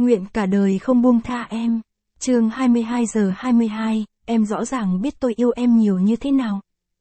Nguyện cả đời không buông tha em. Chương 22:22, em rõ ràng biết tôi yêu em nhiều như thế nào.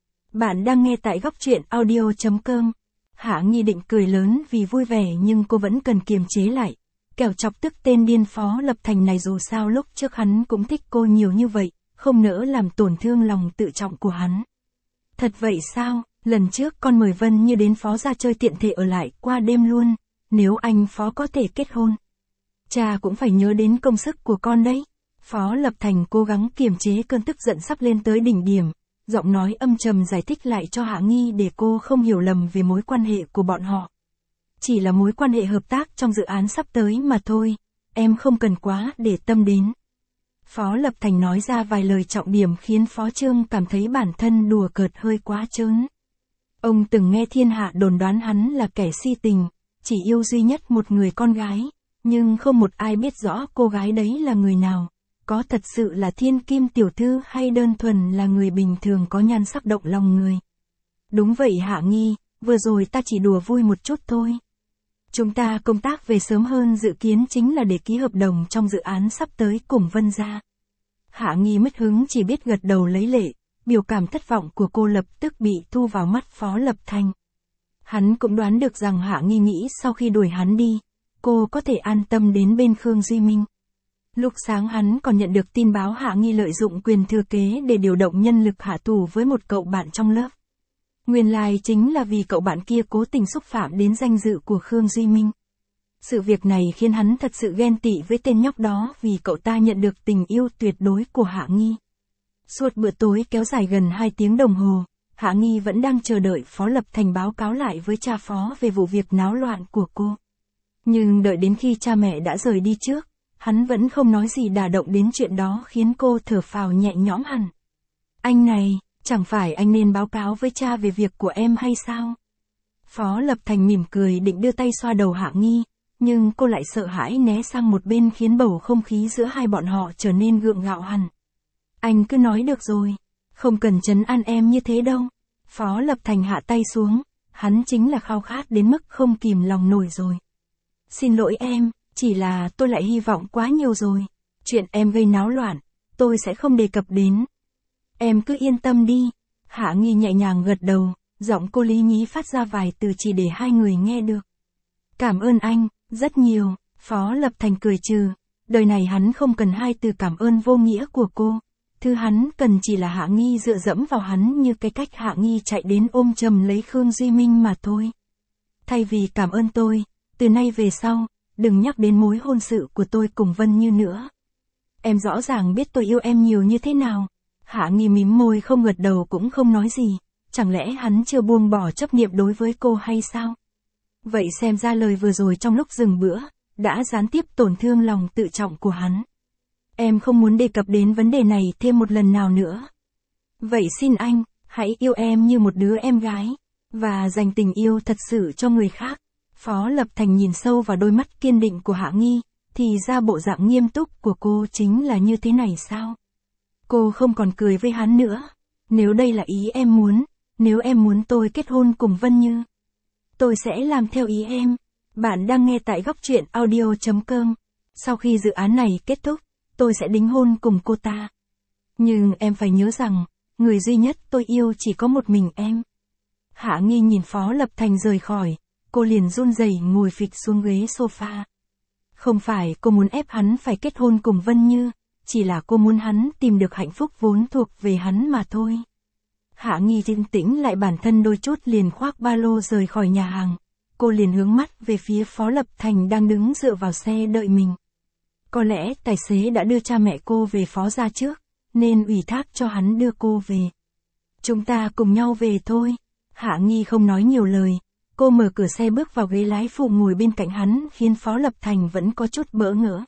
Bạn đang nghe tại góc truyện audio.com. Hạ Nghi định cười lớn vì vui vẻ nhưng cô vẫn cần kiềm chế lại. Kẻo chọc tức tên điên Phó Lập Thành này, dù sao lúc trước hắn cũng thích cô nhiều như vậy, không nỡ làm tổn thương lòng tự trọng của hắn. Thật vậy sao? Lần trước con mời Vân Như đến Phó ra chơi, tiện thể ở lại qua đêm luôn. Nếu anh Phó có thể kết hôn, cha cũng phải nhớ đến công sức của con đấy. Phó Lập Thành cố gắng kiềm chế cơn tức giận sắp lên tới đỉnh điểm, giọng nói âm trầm giải thích lại cho Hạ Nghi để cô không hiểu lầm về mối quan hệ của bọn họ. Chỉ là mối quan hệ hợp tác trong dự án sắp tới mà thôi, em không cần quá để tâm đến. Phó Lập Thành nói ra vài lời trọng điểm khiến Phó Trương cảm thấy bản thân đùa cợt hơi quá trớn. Ông từng nghe thiên hạ đồn đoán hắn là kẻ si tình, chỉ yêu duy nhất một người con gái, nhưng không một ai biết rõ cô gái đấy là người nào, có thật sự là thiên kim tiểu thư hay đơn thuần là người bình thường có nhan sắc động lòng người. Đúng vậy Hạ Nghi, vừa rồi ta chỉ đùa vui một chút thôi. Chúng ta công tác về sớm hơn dự kiến chính là để ký hợp đồng trong dự án sắp tới cùng Vân gia. Hạ Nghi mất hứng chỉ biết gật đầu lấy lệ, biểu cảm thất vọng của cô lập tức bị thu vào mắt Phó Lập Thành. Hắn cũng đoán được rằng Hạ Nghi nghĩ sau khi đuổi hắn đi, cô có thể an tâm đến bên Khương Duy Minh. Lúc sáng hắn còn nhận được tin báo Hạ Nghi lợi dụng quyền thừa kế để điều động nhân lực hạ thủ với một cậu bạn trong lớp. Nguyên lai chính là vì cậu bạn kia cố tình xúc phạm đến danh dự của Khương Duy Minh. Sự việc này khiến hắn thật sự ghen tị với tên nhóc đó vì cậu ta nhận được tình yêu tuyệt đối của Hạ Nghi. Suốt bữa tối kéo dài gần 2 tiếng đồng hồ, Hạ Nghi vẫn đang chờ đợi Phó Lập Thành báo cáo lại với cha Phó về vụ việc náo loạn của cô. Nhưng đợi đến khi cha mẹ đã rời đi trước, hắn vẫn không nói gì đả động đến chuyện đó, khiến cô thở phào nhẹ nhõm hẳn. Anh này, chẳng phải anh nên báo cáo với cha về việc của em hay sao? Phó Lập Thành mỉm cười định đưa tay xoa đầu Hạ Nghi, nhưng cô lại sợ hãi né sang một bên khiến bầu không khí giữa hai bọn họ trở nên gượng gạo hẳn. Anh cứ nói được rồi, không cần trấn an em như thế đâu. Phó Lập Thành hạ tay xuống, hắn chính là khao khát đến mức không kìm lòng nổi rồi. Xin lỗi em, chỉ là tôi lại hy vọng quá nhiều rồi. Chuyện em gây náo loạn, tôi sẽ không đề cập đến. Em cứ yên tâm đi. Hạ Nghi nhẹ nhàng gật đầu, giọng cô lý nhí phát ra vài từ chỉ để hai người nghe được. Cảm ơn anh, rất nhiều. Phó Lập Thành cười trừ, đời này hắn không cần hai từ cảm ơn vô nghĩa của cô. Thứ hắn cần chỉ là Hạ Nghi dựa dẫm vào hắn như cái cách Hạ Nghi chạy đến ôm chầm lấy Khương Duy Minh mà thôi. Thay vì cảm ơn tôi, từ nay về sau, đừng nhắc đến mối hôn sự của tôi cùng Vân Như nữa. Em rõ ràng biết tôi yêu em nhiều như thế nào. Hạ Nghi mím môi không gật đầu cũng không nói gì. Chẳng lẽ hắn chưa buông bỏ chấp niệm đối với cô hay sao? Vậy xem ra lời vừa rồi trong lúc dừng bữa, đã gián tiếp tổn thương lòng tự trọng của hắn. Em không muốn đề cập đến vấn đề này thêm một lần nào nữa. Vậy xin anh, hãy yêu em như một đứa em gái, và dành tình yêu thật sự cho người khác. Phó Lập Thành nhìn sâu vào đôi mắt kiên định của Hạ Nghi, thì ra bộ dạng nghiêm túc của cô chính là như thế này sao? Cô không còn cười với hắn nữa. Nếu đây là ý em muốn, nếu em muốn tôi kết hôn cùng Vân Như, tôi sẽ làm theo ý em. Bạn đang nghe tại góc truyện audio.com. Sau khi dự án này kết thúc, tôi sẽ đính hôn cùng cô ta. Nhưng em phải nhớ rằng, người duy nhất tôi yêu chỉ có một mình em. Hạ Nghi nhìn Phó Lập Thành rời khỏi, cô liền run rẩy ngồi phịch xuống ghế sofa. Không phải cô muốn ép hắn phải kết hôn cùng Vân Như, chỉ là cô muốn hắn tìm được hạnh phúc vốn thuộc về hắn mà thôi. Hạ Nghi yên tĩnh lại bản thân đôi chút liền khoác ba lô rời khỏi nhà hàng. Cô liền hướng mắt về phía Phó Lập Thành đang đứng dựa vào xe đợi mình. Có lẽ tài xế đã đưa cha mẹ cô về Phó gia trước, nên ủy thác cho hắn đưa cô về. Chúng ta cùng nhau về thôi. Hạ Nghi không nói nhiều lời. Cô mở cửa xe bước vào ghế lái phụ ngồi bên cạnh hắn, khiến Phó Lập Thành vẫn có chút bỡ ngỡ.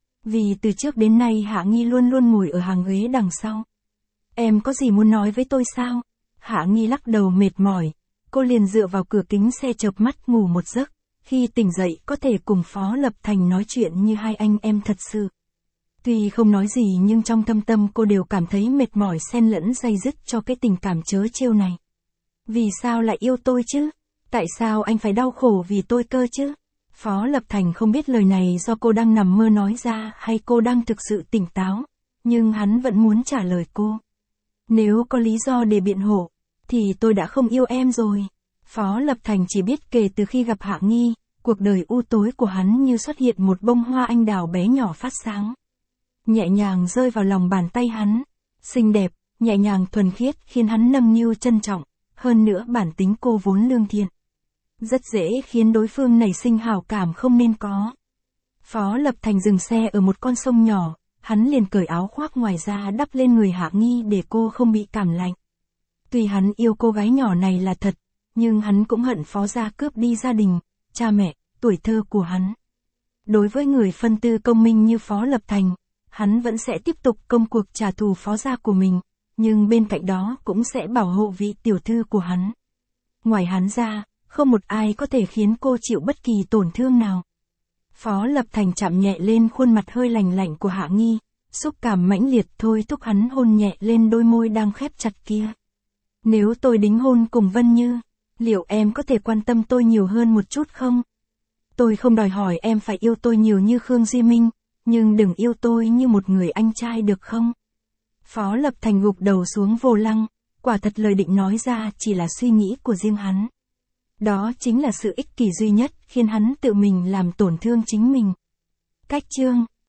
Vì từ trước đến nay Hạ Nghi luôn luôn ngồi ở hàng ghế đằng sau. Em có gì muốn nói với tôi sao? Hạ Nghi lắc đầu mệt mỏi. Cô liền dựa vào cửa kính xe chợp mắt ngủ một giấc. Khi tỉnh dậy có thể cùng Phó Lập Thành nói chuyện như hai anh em thật sự. Tuy không nói gì nhưng trong thâm tâm cô đều cảm thấy mệt mỏi xen lẫn day dứt cho cái tình cảm trớ trêu này. Vì sao lại yêu tôi chứ? Tại sao anh phải đau khổ vì tôi cơ chứ? Phó Lập Thành không biết lời này do cô đang nằm mơ nói ra hay cô đang thực sự tỉnh táo, nhưng hắn vẫn muốn trả lời cô. Nếu có lý do để biện hộ, thì tôi đã không yêu em rồi. Phó Lập Thành chỉ biết kể từ khi gặp Hạ Nghi, cuộc đời u tối của hắn như xuất hiện một bông hoa anh đào bé nhỏ phát sáng. Nhẹ nhàng rơi vào lòng bàn tay hắn. Xinh đẹp, nhẹ nhàng thuần khiết khiến hắn nâng niu trân trọng, hơn nữa bản tính cô vốn lương thiện. Rất dễ khiến đối phương nảy sinh hảo cảm không nên có. Phó Lập Thành dừng xe ở một con sông nhỏ, hắn liền cởi áo khoác ngoài ra đắp lên người Hạ Nghi để cô không bị cảm lạnh. Tuy hắn yêu cô gái nhỏ này là thật, nhưng hắn cũng hận Phó gia cướp đi gia đình, cha mẹ, tuổi thơ của hắn. Đối với người phân tư công minh như Phó Lập Thành, hắn vẫn sẽ tiếp tục công cuộc trả thù Phó gia của mình, nhưng bên cạnh đó cũng sẽ bảo hộ vị tiểu thư của hắn. Ngoài hắn ra, không một ai có thể khiến cô chịu bất kỳ tổn thương nào. Phó Lập Thành chạm nhẹ lên khuôn mặt hơi lành lạnh của Hạ Nghi, xúc cảm mãnh liệt thôi thúc hắn hôn nhẹ lên đôi môi đang khép chặt kia. Nếu tôi đính hôn cùng Vân Như, liệu em có thể quan tâm tôi nhiều hơn một chút không? Tôi không đòi hỏi em phải yêu tôi nhiều như Khương Duy Minh, nhưng đừng yêu tôi như một người anh trai được không? Phó Lập Thành gục đầu xuống vô lăng, quả thật lời định nói ra chỉ là suy nghĩ của riêng hắn. Đó chính là sự ích kỷ duy nhất khiến hắn tự mình làm tổn thương chính mình. Cách chương